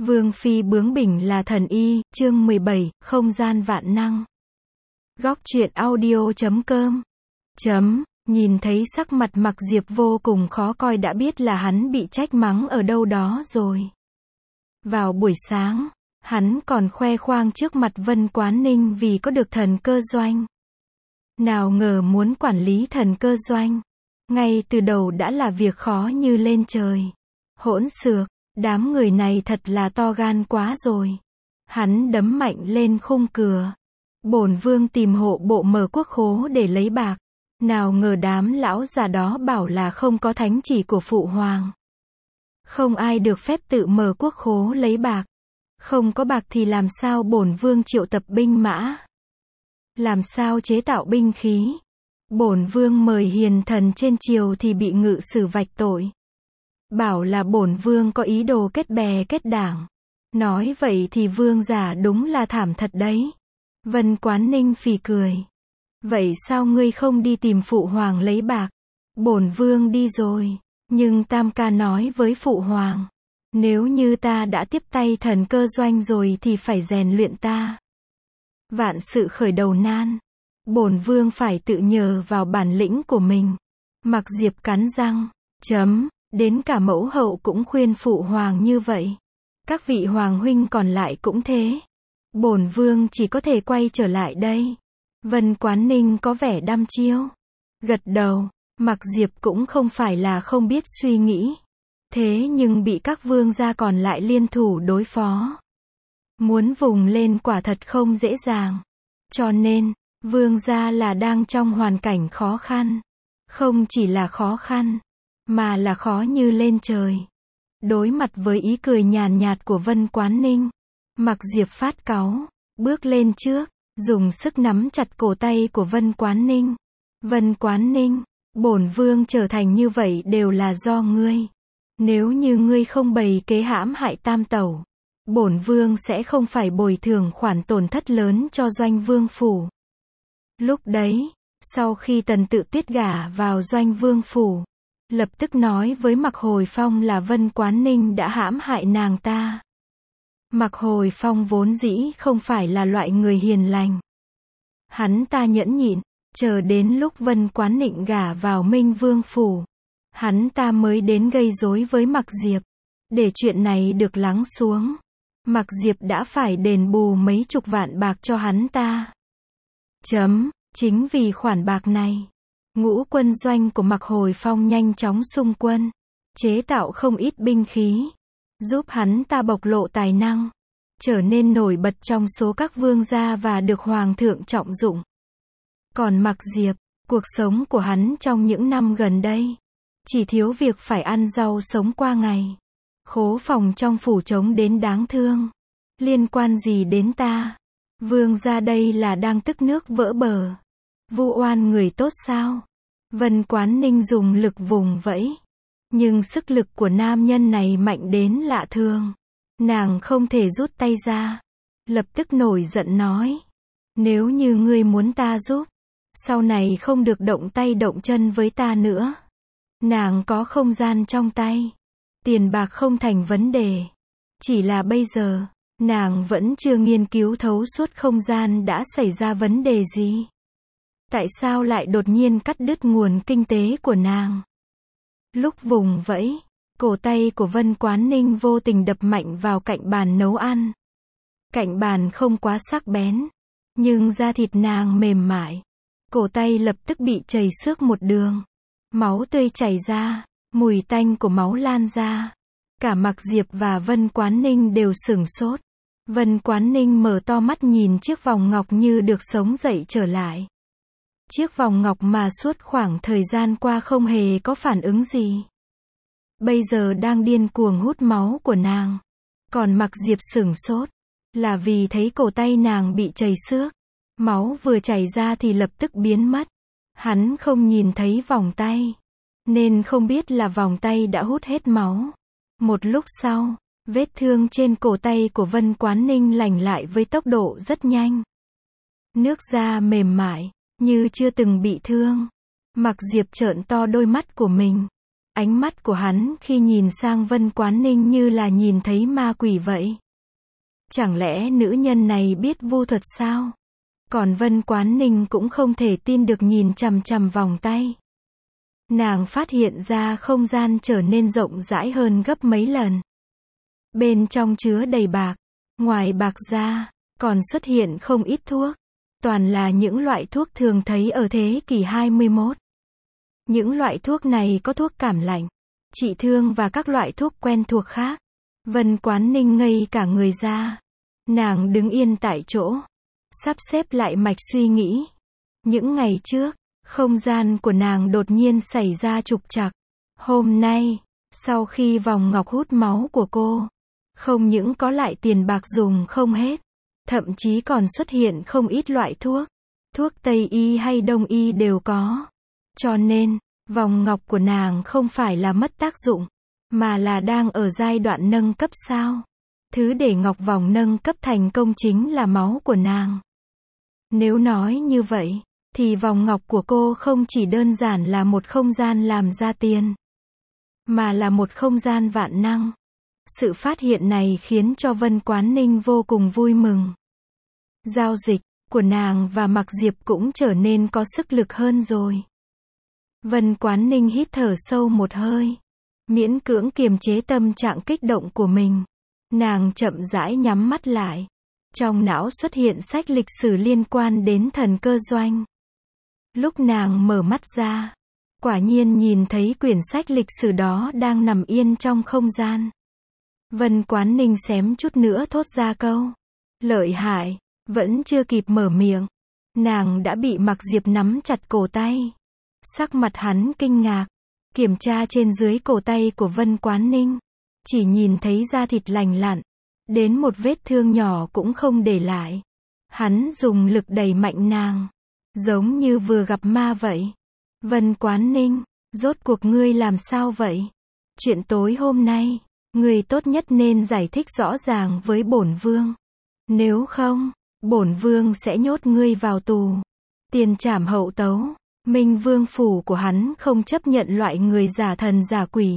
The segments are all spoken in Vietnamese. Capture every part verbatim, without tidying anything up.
Vương phi bướng bỉnh là thần y, chương mười bảy, không gian vạn năng. Góc truyện audio chấm com. Chấm, nhìn thấy sắc mặt Mặc Diệp vô cùng khó coi đã biết là hắn bị trách mắng ở đâu đó rồi. Vào buổi sáng, hắn còn khoe khoang trước mặt Vân Quán Ninh vì có được thần cơ doanh. Nào ngờ muốn quản lý thần cơ doanh, ngay từ đầu đã là việc khó như lên trời. Hỗn xược, đám người này thật là to gan quá rồi. Hắn đấm mạnh lên khung cửa. Bổn vương tìm hộ bộ mở quốc khố để lấy bạc. Nào ngờ đám lão già đó bảo là không có thánh chỉ của phụ hoàng. Không ai được phép tự mở quốc khố lấy bạc. Không có bạc thì làm sao bổn vương triệu tập binh mã? Làm sao chế tạo binh khí? Bổn vương mời hiền thần trên triều thì bị ngự sử vạch tội. Bảo là bổn vương có ý đồ kết bè kết đảng. Nói vậy thì vương giả đúng là thảm thật đấy. Vân Quán Ninh phì cười. Vậy sao ngươi không đi tìm phụ hoàng lấy bạc? Bổn vương đi rồi. Nhưng Tam ca nói với phụ hoàng. Nếu như ta đã tiếp tay thần cơ doanh rồi thì phải rèn luyện ta. Vạn sự khởi đầu nan. Bổn vương phải tự nhờ vào bản lĩnh của mình. Mặc Diệp cắn răng. Chấm. Đến cả mẫu hậu cũng khuyên phụ hoàng như vậy. Các vị hoàng huynh còn lại cũng thế. Bổn vương chỉ có thể quay trở lại đây. Vân Quán Ninh có vẻ đăm chiêu. Gật đầu, Mặc Diệp cũng không phải là không biết suy nghĩ. Thế nhưng bị các vương gia còn lại liên thủ đối phó. Muốn vùng lên quả thật không dễ dàng. Cho nên, vương gia là đang trong hoàn cảnh khó khăn. Không chỉ là khó khăn, mà là khó như lên trời. Đối mặt với ý cười nhàn nhạt của Vân Quán Ninh, Mặc Diệp phát cáu, bước lên trước, dùng sức nắm chặt cổ tay của Vân Quán Ninh. Vân Quán Ninh, bổn vương trở thành như vậy đều là do ngươi. Nếu như ngươi không bày kế hãm hại Tam tẩu, bổn vương sẽ không phải bồi thường khoản tổn thất lớn cho Doanh Vương phủ. Lúc đấy, sau khi Tần Tự Tuyết gả vào Doanh Vương phủ, lập tức nói với Mặc Hồi Phong là Vân Quán Ninh đã hãm hại nàng ta. Mặc Hồi Phong vốn dĩ không phải là loại người hiền lành. Hắn ta nhẫn nhịn, chờ đến lúc Vân Quán Ninh gả vào Minh Vương phủ, hắn ta mới đến gây rối với Mặc Diệp. Để chuyện này được lắng xuống, Mặc Diệp đã phải đền bù mấy chục vạn bạc cho hắn ta. Chấm, chính vì khoản bạc này, ngũ quân doanh của Mặc Hồi Phong nhanh chóng xung quân, chế tạo không ít binh khí, giúp hắn ta bộc lộ tài năng, trở nên nổi bật trong số các vương gia và được hoàng thượng trọng dụng. Còn Mặc Diệp, cuộc sống của hắn trong những năm gần đây, chỉ thiếu việc phải ăn rau sống qua ngày. Khố phòng trong phủ trống đến đáng thương. Liên quan gì đến ta? Vương gia đây là đang tức nước vỡ bờ. Vu oan người tốt sao? Vân Quán Ninh dùng lực vùng vẫy. Nhưng sức lực của nam nhân này mạnh đến lạ thường. Nàng không thể rút tay ra. Lập tức nổi giận nói. Nếu như ngươi muốn ta giúp, sau này không được động tay động chân với ta nữa. Nàng có không gian trong tay. Tiền bạc không thành vấn đề. Chỉ là bây giờ, nàng vẫn chưa nghiên cứu thấu suốt không gian đã xảy ra vấn đề gì. Tại sao lại đột nhiên cắt đứt nguồn kinh tế của nàng? Lúc vùng vẫy, cổ tay của Vân Quán Ninh vô tình đập mạnh vào cạnh bàn nấu ăn. Cạnh bàn không quá sắc bén, nhưng da thịt nàng mềm mại. Cổ tay lập tức bị chảy xước một đường. Máu tươi chảy ra, mùi tanh của máu lan ra. Cả Mặc Diệp và Vân Quán Ninh đều sửng sốt. Vân Quán Ninh mở to mắt nhìn chiếc vòng ngọc như được sống dậy trở lại. Chiếc vòng ngọc mà suốt khoảng thời gian qua không hề có phản ứng gì. Bây giờ đang điên cuồng hút máu của nàng. Còn Mặc Diệp sửng sốt, là vì thấy cổ tay nàng bị chảy xước. Máu vừa chảy ra thì lập tức biến mất. Hắn không nhìn thấy vòng tay, nên không biết là vòng tay đã hút hết máu. Một lúc sau, vết thương trên cổ tay của Vân Quán Ninh lành lại với tốc độ rất nhanh. Nước da mềm mại, như chưa từng bị thương. Mặc Diệp trợn to đôi mắt của mình. Ánh mắt của hắn khi nhìn sang Vân Quán Ninh như là nhìn thấy ma quỷ vậy. Chẳng lẽ nữ nhân này biết vu thuật sao? Còn Vân Quán Ninh cũng không thể tin được nhìn chằm chằm vòng tay. Nàng phát hiện ra không gian trở nên rộng rãi hơn gấp mấy lần. Bên trong chứa đầy bạc, ngoài bạc ra, còn xuất hiện không ít thuốc. Toàn là những loại thuốc thường thấy ở thế kỷ hai mươi mốt. Những loại thuốc này có thuốc cảm lạnh, trị thương và các loại thuốc quen thuộc khác. Vân Quán Ninh ngây cả người ra. Nàng đứng yên tại chỗ, sắp xếp lại mạch suy nghĩ. Những ngày trước, không gian của nàng đột nhiên xảy ra trục trặc. Hôm nay, sau khi vòng ngọc hút máu của cô, không những có lại tiền bạc dùng không hết, thậm chí còn xuất hiện không ít loại thuốc. Thuốc Tây y hay Đông y đều có. Cho nên, vòng ngọc của nàng không phải là mất tác dụng, mà là đang ở giai đoạn nâng cấp sao. Thứ để ngọc vòng nâng cấp thành công chính là máu của nàng. Nếu nói như vậy, thì vòng ngọc của cô không chỉ đơn giản là một không gian làm ra tiền, mà là một không gian vạn năng. Sự phát hiện này khiến cho Vân Quán Ninh vô cùng vui mừng. Giao dịch của nàng và Mạc Diệp cũng trở nên có sức lực hơn rồi. Vân Quán Ninh hít thở sâu một hơi, miễn cưỡng kiềm chế tâm trạng kích động của mình. Nàng chậm rãi nhắm mắt lại. Trong não xuất hiện sách lịch sử liên quan đến thần cơ doanh. Lúc nàng mở mắt ra, quả nhiên nhìn thấy quyển sách lịch sử đó đang nằm yên trong không gian. Vân Quán Ninh xém chút nữa thốt ra câu lợi hại, vẫn chưa kịp mở miệng, nàng đã bị Mạc Diệp nắm chặt cổ tay. Sắc mặt hắn kinh ngạc, kiểm tra trên dưới cổ tay của Vân Quán Ninh, chỉ nhìn thấy da thịt lành lặn, đến một vết thương nhỏ cũng không để lại. Hắn dùng lực đẩy mạnh nàng, giống như vừa gặp ma vậy. Vân Quán Ninh, rốt cuộc ngươi làm sao vậy? Chuyện tối hôm nay, ngươi tốt nhất nên giải thích rõ ràng với bổn vương. Nếu không, bổn vương sẽ nhốt ngươi vào tù. Tiền trảm hậu tấu. Minh Vương phủ của hắn không chấp nhận loại người giả thần giả quỷ.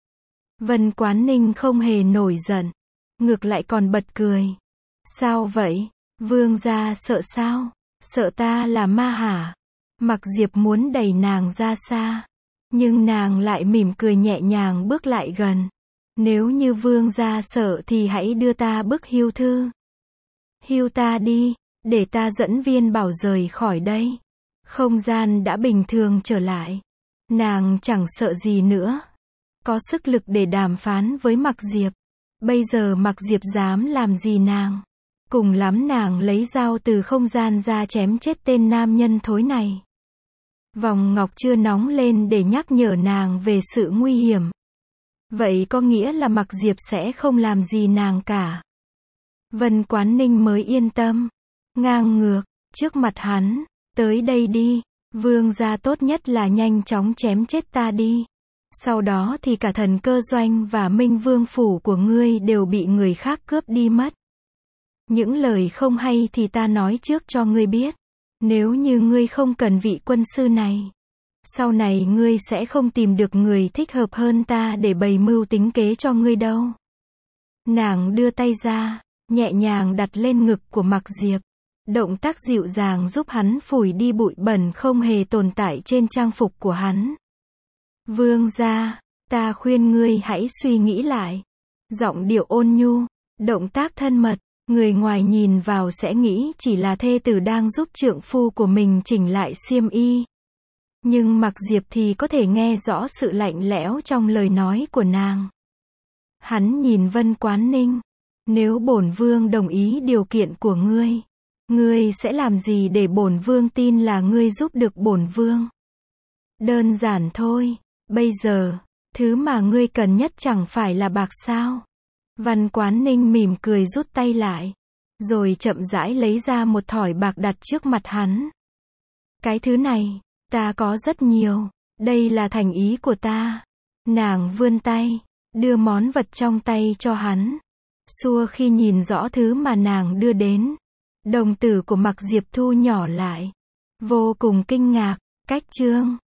Vân Quán Ninh không hề nổi giận, ngược lại còn bật cười. Sao vậy? Vương gia sợ sao? Sợ ta là ma hả? Mạc Diệp muốn đẩy nàng ra xa, nhưng nàng lại mỉm cười nhẹ nhàng bước lại gần. Nếu như vương gia sợ thì hãy đưa ta bức hưu thư. Hưu ta đi, để ta dẫn Viên Bảo rời khỏi đây. Không gian đã bình thường trở lại. Nàng chẳng sợ gì nữa. Có sức lực để đàm phán với Mạc Diệp. Bây giờ Mạc Diệp dám làm gì nàng? Cùng lắm nàng lấy dao từ không gian ra chém chết tên nam nhân thối này. Vòng ngọc chưa nóng lên để nhắc nhở nàng về sự nguy hiểm. Vậy có nghĩa là Mạc Diệp sẽ không làm gì nàng cả. Vân Quán Ninh mới yên tâm. Ngang ngược, trước mặt hắn, tới đây đi, vương gia tốt nhất là nhanh chóng chém chết ta đi. Sau đó thì cả thần cơ doanh và Minh Vương phủ của ngươi đều bị người khác cướp đi mất. Những lời không hay thì ta nói trước cho ngươi biết. Nếu như ngươi không cần vị quân sư này, sau này ngươi sẽ không tìm được người thích hợp hơn ta để bày mưu tính kế cho ngươi đâu. Nàng đưa tay ra, nhẹ nhàng đặt lên ngực của Mạc Diệp. Động tác dịu dàng giúp hắn phủi đi bụi bẩn không hề tồn tại trên trang phục của hắn. Vương gia, ta khuyên ngươi hãy suy nghĩ lại. Giọng điệu ôn nhu, động tác thân mật, người ngoài nhìn vào sẽ nghĩ chỉ là thê tử đang giúp trượng phu của mình chỉnh lại xiêm y. Nhưng Mạc Diệp thì có thể nghe rõ sự lạnh lẽo trong lời nói của nàng. Hắn nhìn Vân Quán Ninh. Nếu bổn vương đồng ý điều kiện của ngươi, ngươi sẽ làm gì để bổn vương tin là ngươi giúp được bổn vương? Đơn giản thôi, bây giờ, thứ mà ngươi cần nhất chẳng phải là bạc sao? Vân Quán Ninh mỉm cười rút tay lại, rồi chậm rãi lấy ra một thỏi bạc đặt trước mặt hắn. Cái thứ này, ta có rất nhiều, đây là thành ý của ta. Nàng vươn tay, đưa món vật trong tay cho hắn. Xua khi nhìn rõ thứ mà nàng đưa đến, đồng tử của Mạc Diệp thu nhỏ lại, vô cùng kinh ngạc. Cách chương